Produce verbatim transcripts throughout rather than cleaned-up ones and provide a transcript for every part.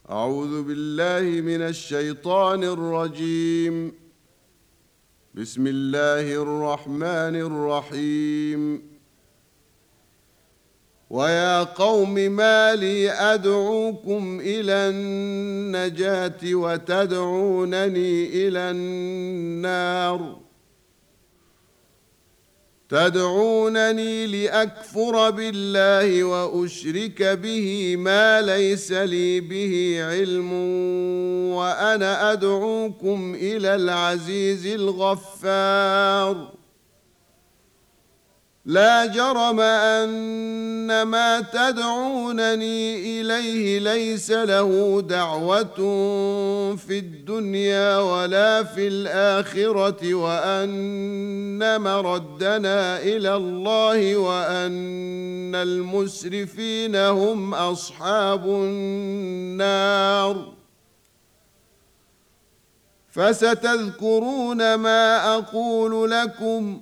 أعوذ بالله من الشيطان الرجيم. بسم الله الرحمن الرحيم. ويا قوم ما لي أدعوكم إلى النجاة وتدعونني إلى النار تدعونني لأكفر بالله وأشرك به ما ليس لي به علم وأنا أدعوكم إلى العزيز الغفار. لا جرم أن ما تدعونني إليه ليس له دعوة في الدنيا ولا في الآخرة وأن مردنا إلى الله وأن المسرفين هم أصحاب النار. فستذكرون ما أقول لكم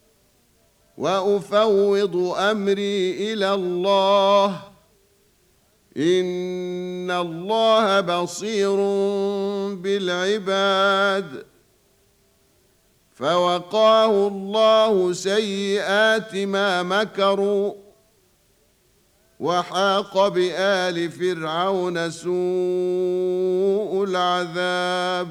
وأفوض أمري إلى الله إن الله بصير بالعباد. فوقاه الله سيئات ما مكروا وحاق بآل فرعون سوء العذاب.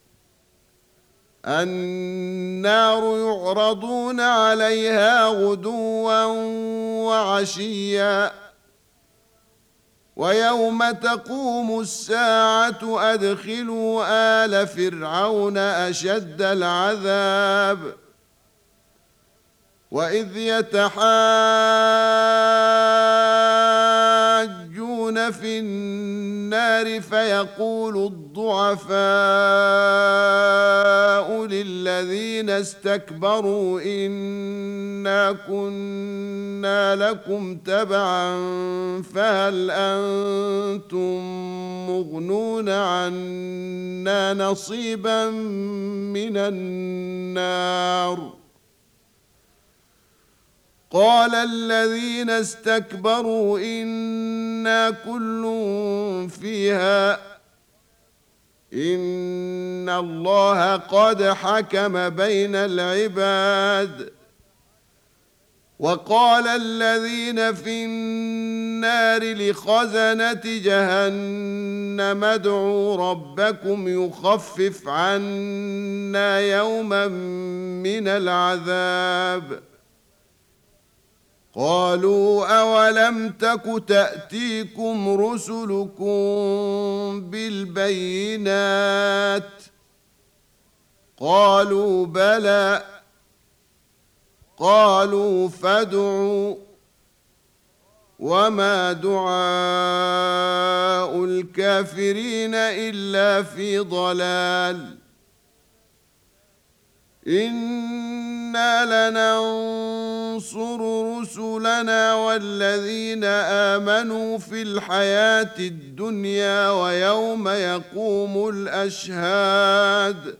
النار يعرضون عليها غدوا وعشيا ويوم تقوم الساعة أدخلوا آل فرعون أشد العذاب. وإذ يتحاجون في النار فيقول الضعفاء للذين استكبروا إنا كنا لكم تبعا فهل أنتم مغنون عنا نصيبا من النار. قال الذين استكبروا إنا كل فيها إن الله قد حكم بين العباد. وقال الذين في النار لخزنة جهنم ادعوا ربكم يخفف عنا يوما من العذاب. قالوا أولم تك تأتيكم رسلكم بالبينات قالوا بلى قالوا فادعوا وما دعاء الكافرين إلا في ضلال. إنا لننصر رسلنا والذين آمنوا في الحياة الدنيا ويوم يقوم الأشهاد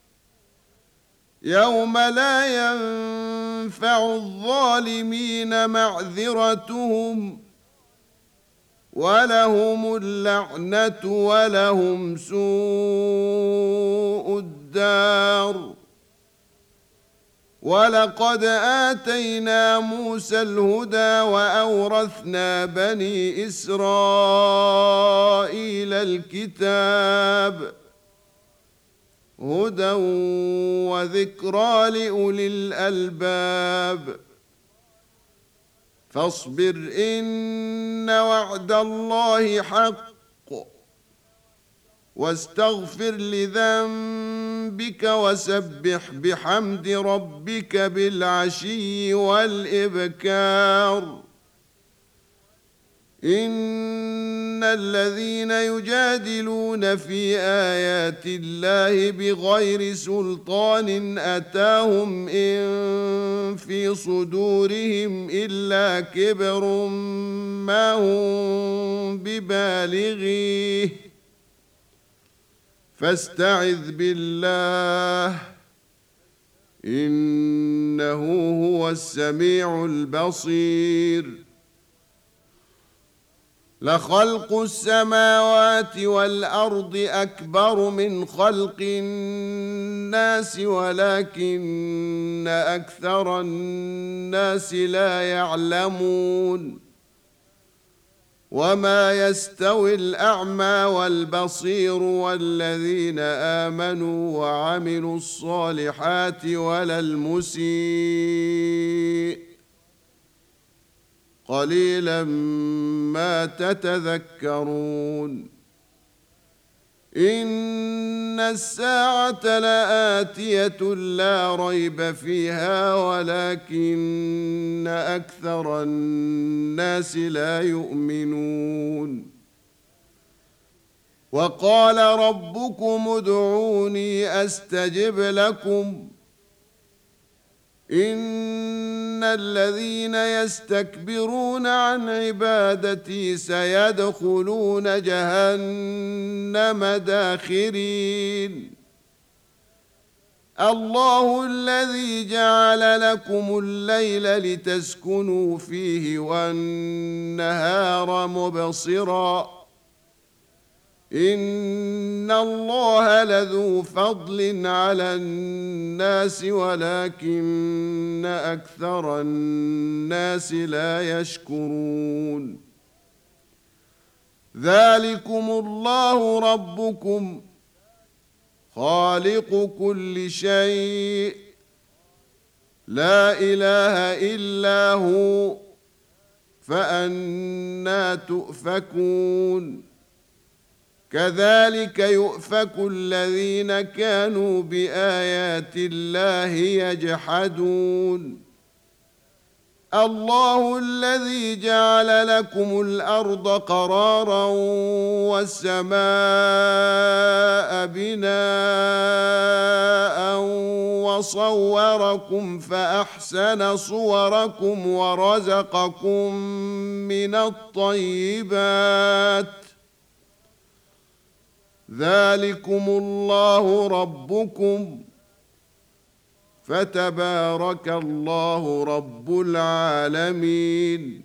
يوم لا ينفع الظالمين معذرتهم ولهم اللعنة ولهم سوء الدار. ولقد آتينا موسى الهدى وأورثنا بني إسرائيل الكتاب هدى وذكرى لأولي الألباب. فاصبر إن وعد الله حق واستغفر لذنبك وسبح بحمد ربك بالعشي والإبكار. إن الذين يجادلون في آيات الله بغير سلطان أتاهم إن في صدورهم إلا كبر ما هم ببالغيه فاستعذ بالله إنه هو السميع البصير. لخلق السماوات والأرض أكبر من خلق الناس ولكن أكثر الناس لا يعلمون وما يستوي الأعمى والبصير والذين آمنوا وعملوا الصالحات ولا المسيء قليلا ما تتذكرون إن الساعة لآتية لا ريب فيها ولكن أكثر الناس لا يؤمنون وقال ربكم ادعوني أستجب لكم إن الذين يستكبرون عن عبادتي سيدخلون جهنم داخرين الله الذي جعل لكم الليل لتسكنوا فيه والنهار مبصرا إن الله لذو فضل على الناس ولكن أكثر الناس لا يشكرون ذلكم الله ربكم خالق كل شيء لا إله إلا هو فأنى تؤفكون كذلك يؤفك الذين كانوا بآيات الله يجحدون الله الذي جعل لكم الأرض قرارا والسماء بناء وصوركم فأحسن صوركم ورزقكم من الطيبات ذلكم الله ربكم فتبارك الله رب العالمين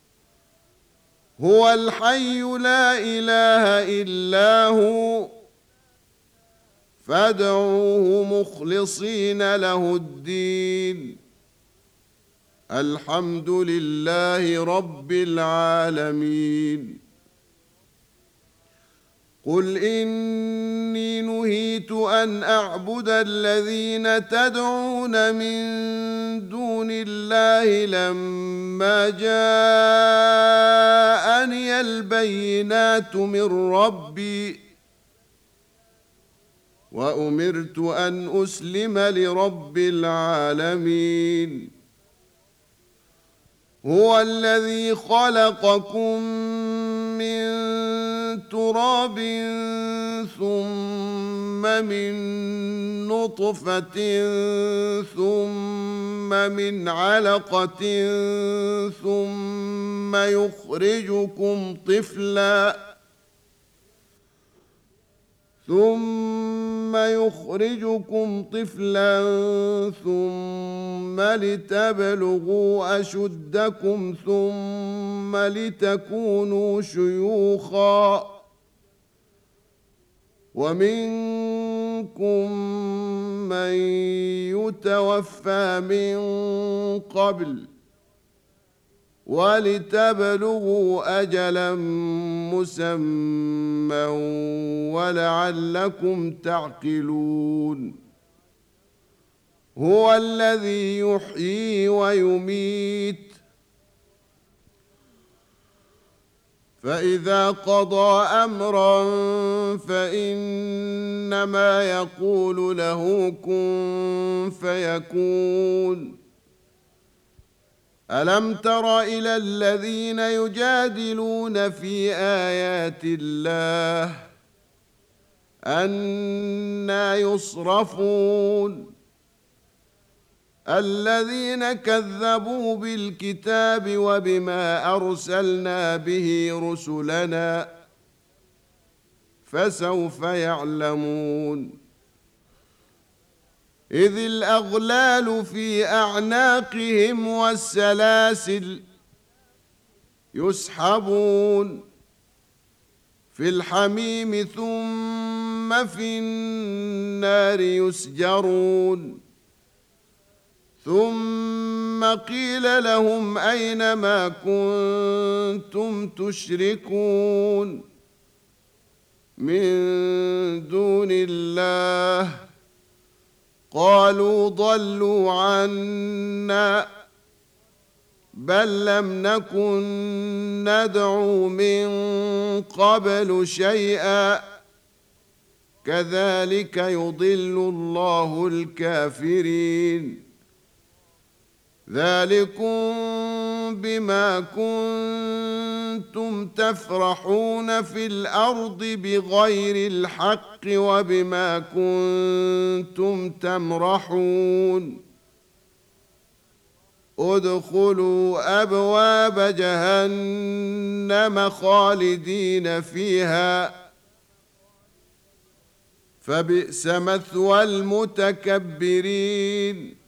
هو الحي لا إله إلا هو فادعوه مخلصين له الدين الحمد لله رب العالمين قل إني نهيت أن أعبد الذين تدعون من دون الله لما جاءني البينات من ربي وأمرت أن أسلم لرب العالمين هو الذي خلقكم من تراب ثم من نطفة ثم من علقة ثم يخرجكم طفلا ثم يخرجكم طفلا ثم لتبلغوا أشدكم ثم لتكونوا شيوخا ومنكم من يتوفى من قبل ولتبلغوا أجلا مسمى ولعلكم تعقلون هو الذي يحيي ويميت فإذا قضى أمرا فإنما يقول له كن فيكون ألم تر إلى الذين يجادلون في آيات الله أنى يصرفون الذين كذبوا بالكتاب وبما أرسلنا به رسلنا فسوف يعلمون إذ الأغلال في أعناقهم والسلاسل يسحبون في الحميم ثم في النار يسجرون ثم قيل لهم أين ما كنتم تشركون من دون الله قالوا ضلوا عنا بل لم نكن ندعو من قبل شيئا كذلك يضل الله الكافرين ذلكم بما كنتم تفرحون في الأرض بغير الحق وبما كنتم تمرحون ادخلوا أبواب جهنم خالدين فيها فبئس مثوى المتكبرين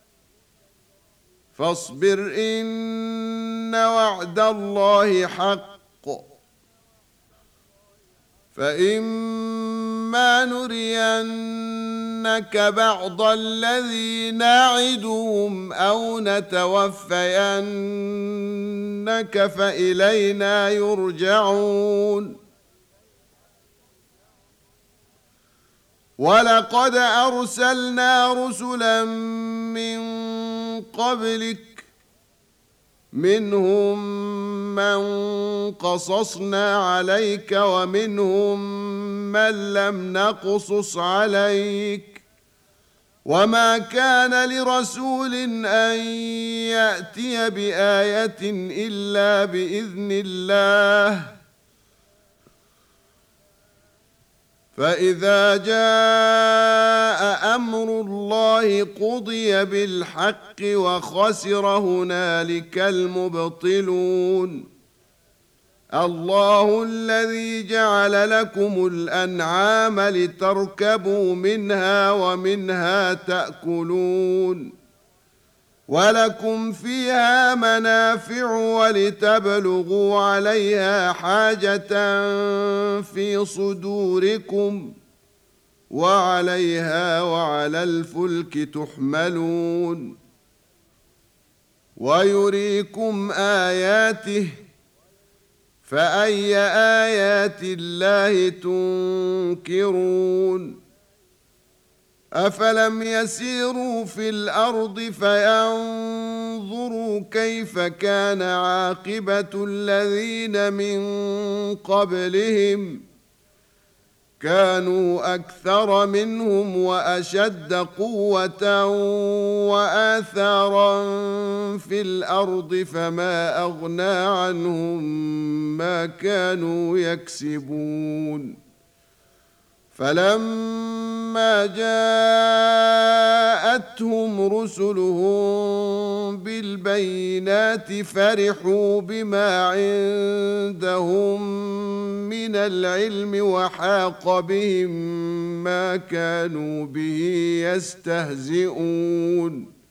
فاصبر إن وعد الله حق فإما نرينك بعض الذي نعدهم أو نتوفينك فإلينا يرجعون ولقد أرسلنا رسلا من قبلك منهم من قصصنا عليك ومنهم من لم نقصص عليك وما كان لرسول أن يأتي بآية إلا بإذن الله فإذا جاء أمر الله قضي بالحق وخسر هنالك المبطلون الله الذي جعل لكم الأنعام لتركبوا منها ومنها تأكلون ولكم فيها منافع ولتبلغوا عليها حاجة في صدوركم وعليها وعلى الفلك تحملون ويريكم آياته فأي آيات الله تنكرون أفلم يسيروا في الأرض فينظروا كيف كان عاقبة الذين من قبلهم كانوا أكثر منهم وأشد قوة وآثارا في الأرض فما أغنى عنهم ما كانوا يكسبون فلما جاءتهم رسلهم بالبينات فرحوا بما عندهم من العلم وحاق بهم ما كانوا به يستهزئون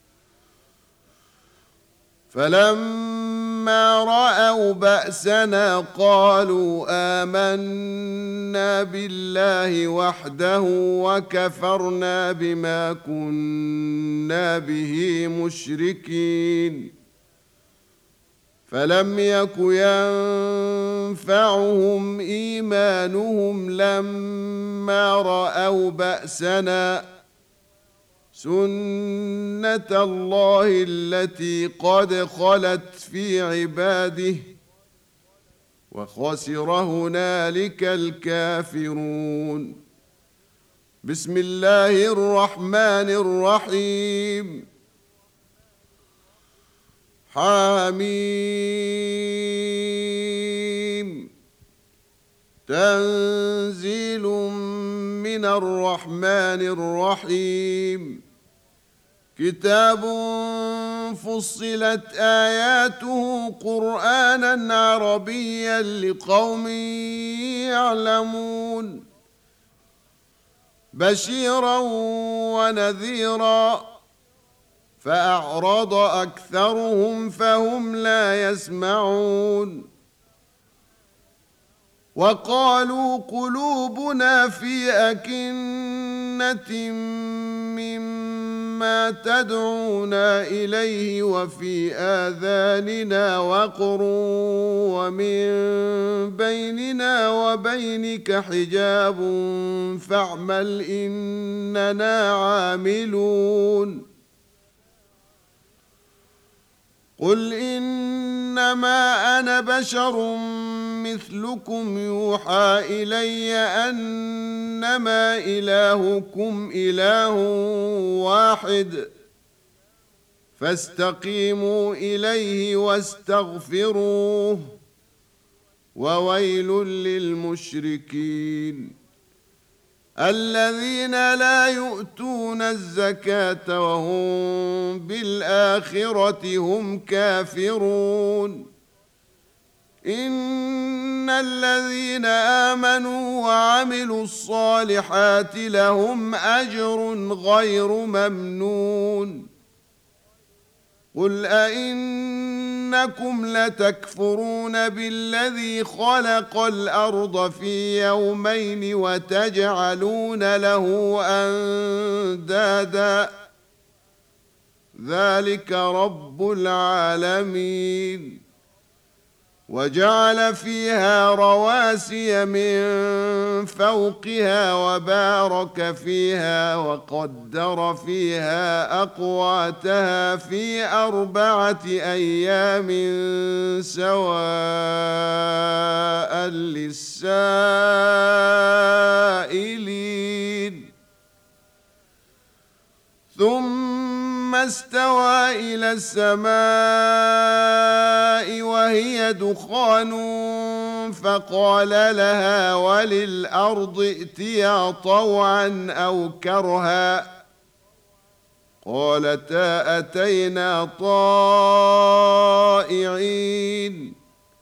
فلما رأوا بأسنا قالوا آمنا بالله وحده وكفرنا بما كنا به مشركين فلم يك ينفعهم إيمانهم لما رأوا بأسنا سنة الله التي قد خلت في عباده وخسر هنالك الكافرون بسم الله الرحمن الرحيم حميم تنزيل من الرحمن الرحيم كتاب فصلت آياته قرآنا عربيا لقوم يعلمون بشيرا ونذيرا فأعرض أكثرهم فهم لا يسمعون وقالوا قلوبنا في أكنة مما تدعونا إليه وفي آذاننا وقر ومن بيننا وبينك حجاب فاعمل إننا عاملون قل إنما أنا بشر مثلكم يوحى إلي أنما إلهكم إله واحد فاستقيموا إليه واستغفروه وويل للمشركين الذين لا يؤتون الزكاة وهم بالآخرة هم كافرون إن الذين آمنوا وعملوا الصالحات لهم أجر غير ممنون قل أئنكم لتكفرون بالذي خلق الأرض في يومين وتجعلون له أندادا ذلك رب العالمين وجعل فيها رواسي من فوقها وبارك فيها وقدر فيها أقواتها في أربعة أيام سواء للسائلين ثم استوى إلى السماء وهي دخان فقال لها وللأرض ائتيا طوعا أو كرها قالتا أتينا طائعين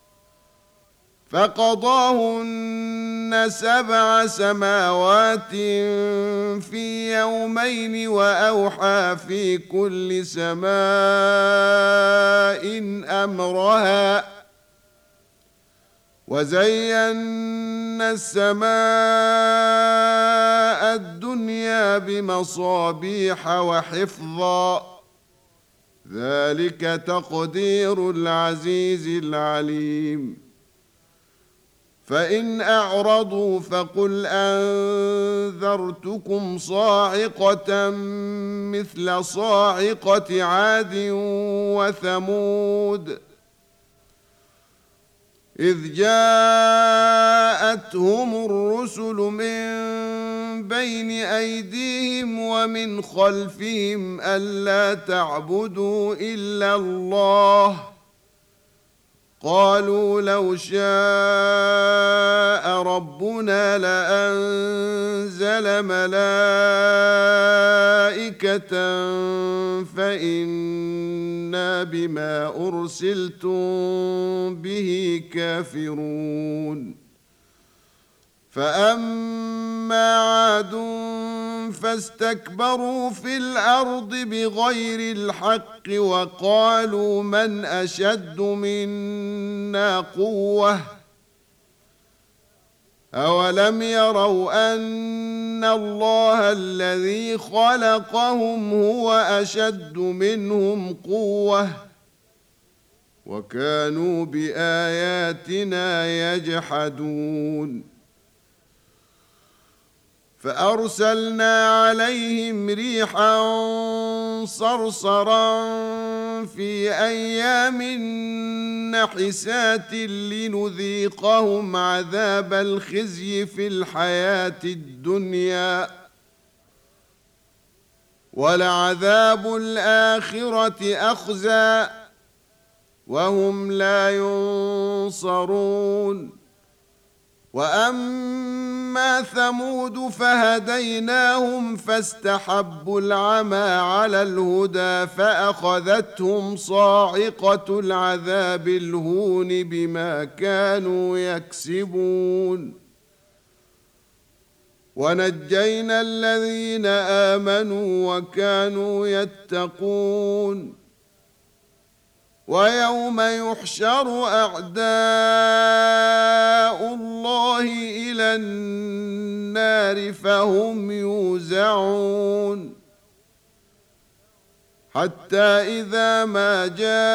فقضاهن سبع سماوات في يومين وأوحى في كل سماء أمرها وزينا السماء الدنيا بمصابيح وحفظا ذلك تقدير العزيز العليم فإن أعرضوا فقل أنذرتكم صاعقة مثل صاعقة عاد وثمود إذ جاءتهم الرسل من بين أيديهم ومن خلفهم ألا تعبدوا إلا الله قالوا لو شاء ربنا لأنزل ملائكة فإنا بما أرسلتم به كافرون فأما عاد فاستكبروا في الأرض بغير الحق وقالوا من أشد منا قوة أولم يروا أن الله الذي خلقهم هو أشد منهم قوة وكانوا بآياتنا يجحدون فأرسلنا عليهم ريحا صرصرا في أيام نحسات لنذيقهم عذاب الخزي في الحياة الدنيا ولعذاب الآخرة أخزى وهم لا ينصرون وأما ثمود فهديناهم فاستحبوا العمى على الهدى فأخذتهم صاعقة العذاب الهون بما كانوا يكسبون ونجينا الذين آمنوا وكانوا يتقون ويوم يحشر أعداء الله النار فهم يوزعون حتى إذا ما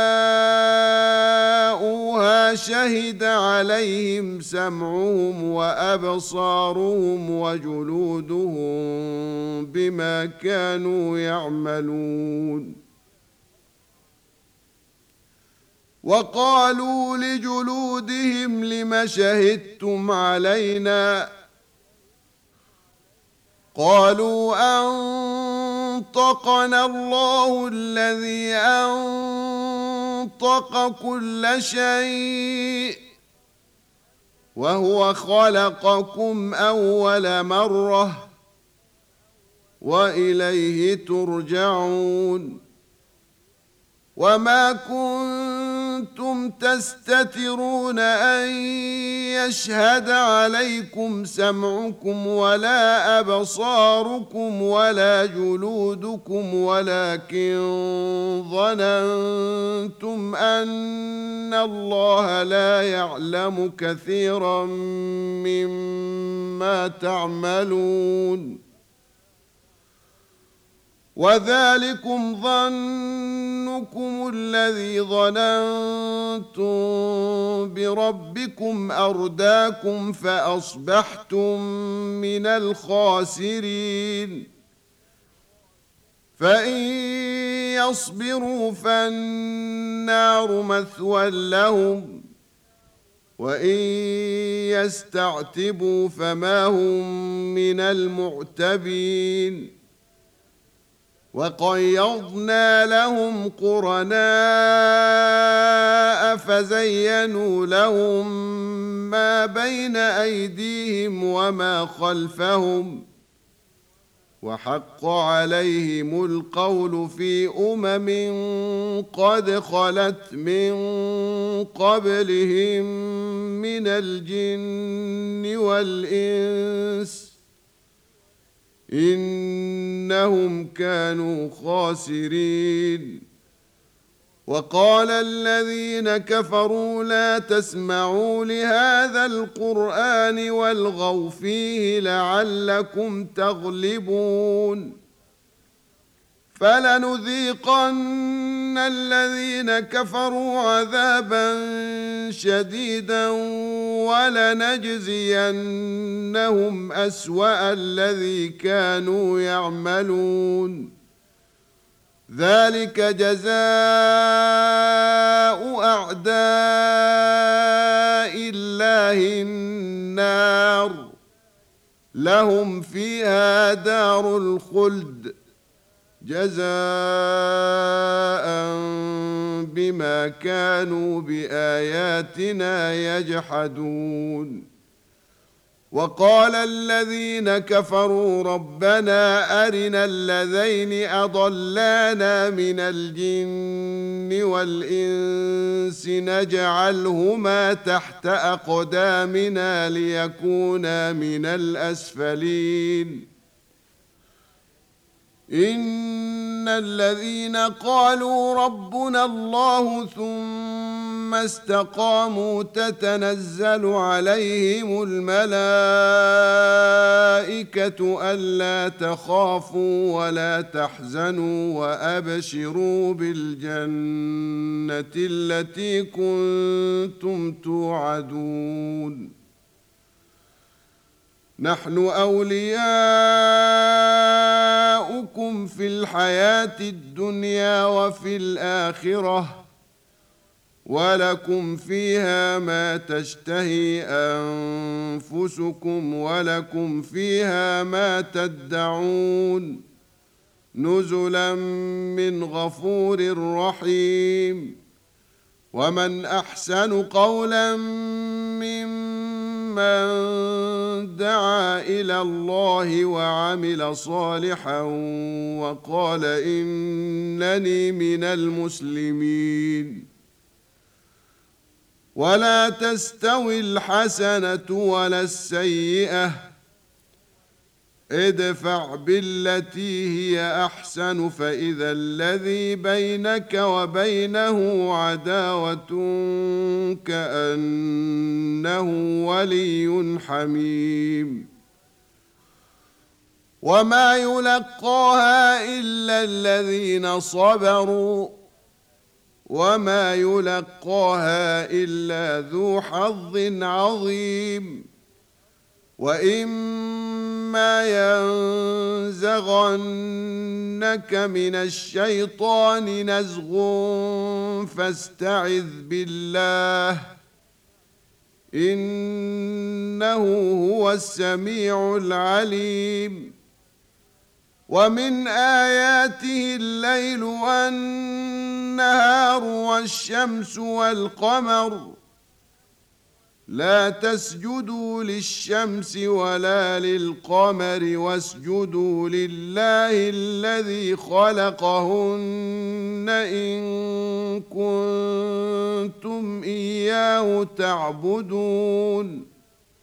جاءوها شهد عليهم سمعهم وأبصارهم وجلودهم بما كانوا يعملون وقالوا لجلودهم لم شهدتم علينا قالوا أنطقنا الله الذي أنطق كل شيء وهو خلقكم أول مرة وإليه ترجعون وما كنتم تستترون أن يشهد عليكم سمعكم ولا أبصاركم ولا جلودكم ولكن ظننتم أن الله لا يعلم كثيرا مما تعملون وذلكم ظنكم الذي ظننتم بربكم أرداكم فأصبحتم من الخاسرين فإن يصبروا فالنار مثوى لهم وإن يستعتبوا فما هم من المعتبين وقيضنا لهم قرناء فزينوا لهم ما بين أيديهم وما خلفهم وحق عليهم القول في أمم قد خلت من قبلهم من الجن والإنس إنهم كانوا خاسرين وقال الذين كفروا لا تسمعوا لهذا القرآن والغوا فيه لعلكم تغلبون فلنذيقن الذين كفروا عذابا شديدا ولنجزينهم أسوأ الذي كانوا يعملون ذلك جزاء أعداء الله النار لهم فيها دار الخلد جزاء بما كانوا بآياتنا يجحدون وقال الذين كفروا ربنا أرنا الذين أضلانا من الجن والإنس نجعلهما تحت أقدامنا ليكونا من الأسفلين إن الذين قالوا ربنا الله ثم استقاموا تتنزل عليهم الملائكة ألا تخافوا ولا تحزنوا وأبشروا بالجنة التي كنتم توعدون نحن أولياؤكم في الحياة الدنيا وفي الآخرة ولكم فيها ما تشتهي أنفسكم ولكم فيها ما تدعون نزلا من غفور رحيم ومن أحسن قولا ممن دعا إلى الله وعمل صالحا وقال إنني من المسلمين ولا تستوي الحسنة ولا السيئة ادفع بالتي هي أحسن فإذا الذي بينك وبينه عداوة كأنه ولي حميم وما يلقاها إلا الذين صبروا وما يلقاها إلا ذو حظ عظيم وإما ينزغنك من الشيطان نزغ فاستعذ بالله إنه هو السميع العليم ومن آياته الليل والنهار والشمس والقمر لا تسجدوا للشمس ولا للقمر واسجدوا لله الذي خلقهن إن كنتم إياه تعبدون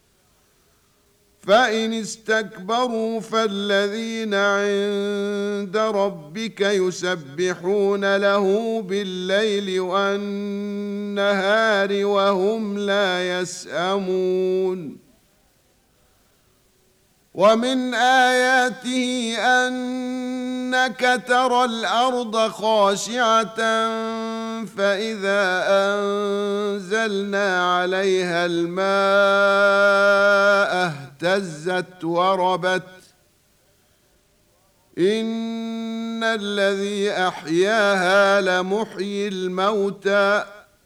فإن استكبروا فالذين عند ربك يسبحون له بالليل والنهار وهم لا يسأمون ومن آياته أنك ترى الأرض خاشعة فإذا أنزلنا عليها الماء اهتزت وربت إن الذي أحياها لمحيي الموتى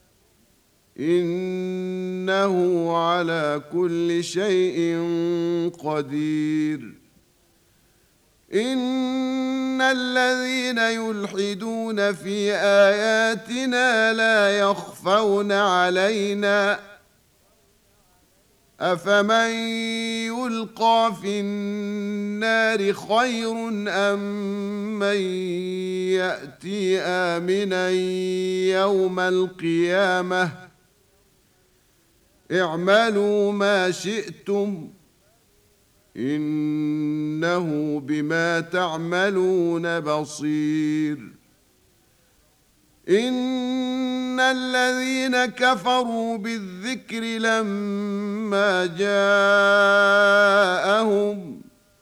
إنه على كل شيء قدير إن الذين يلحدون في آياتنا لا يخفون علينا أفمن يلقى في النار خير أم من يأتي آمنا يوم القيامة اعملوا ما شئتم إنه بما تعملون بصير إن الذين كفروا بالذكر لما جاءهم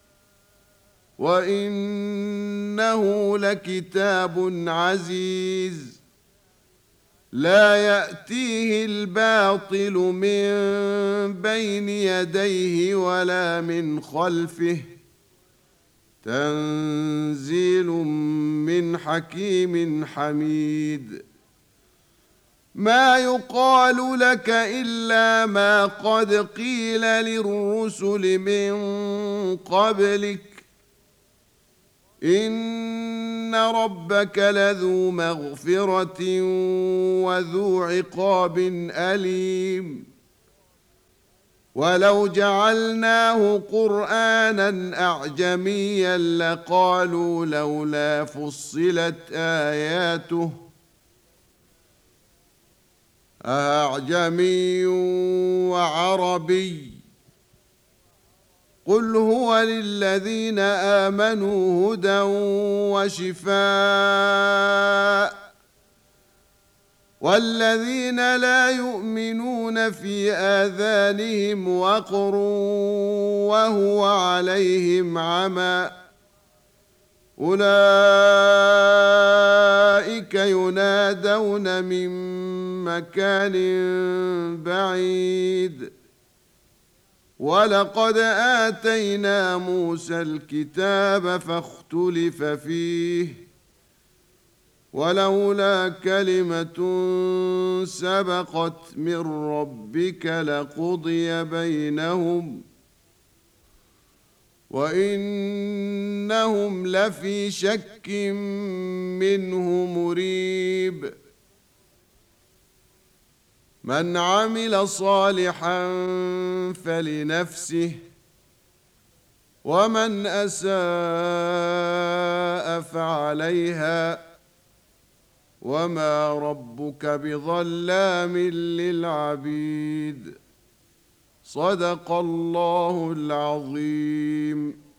وإنه لكتاب عزيز لا يأتيه الباطل من بين يديه ولا من خلفه تنزيل من حكيم حميد ما يقال لك إلا ما قد قيل للرسل من قبلك إن ربك لذو مغفرة وذو عقاب أليم ولو جعلناه قرآنا أعجميا لقالوا لولا فصلت آياته أعجمي وعربي قل هو للذين آمنوا هدى وشفاء والذين لا يؤمنون في آذانهم وقر وهو عليهم عمى أولئك ينادون من مكان بعيد ولقد آتينا موسى الكتاب فاختلف فيه ولولا كلمة سبقت من ربك لقضي بينهم وإنهم لفي شك منه مريب من عمل صالحا فلنفسه ومن أساء فعليها وما ربك بظلام للعبيد صدق الله العظيم.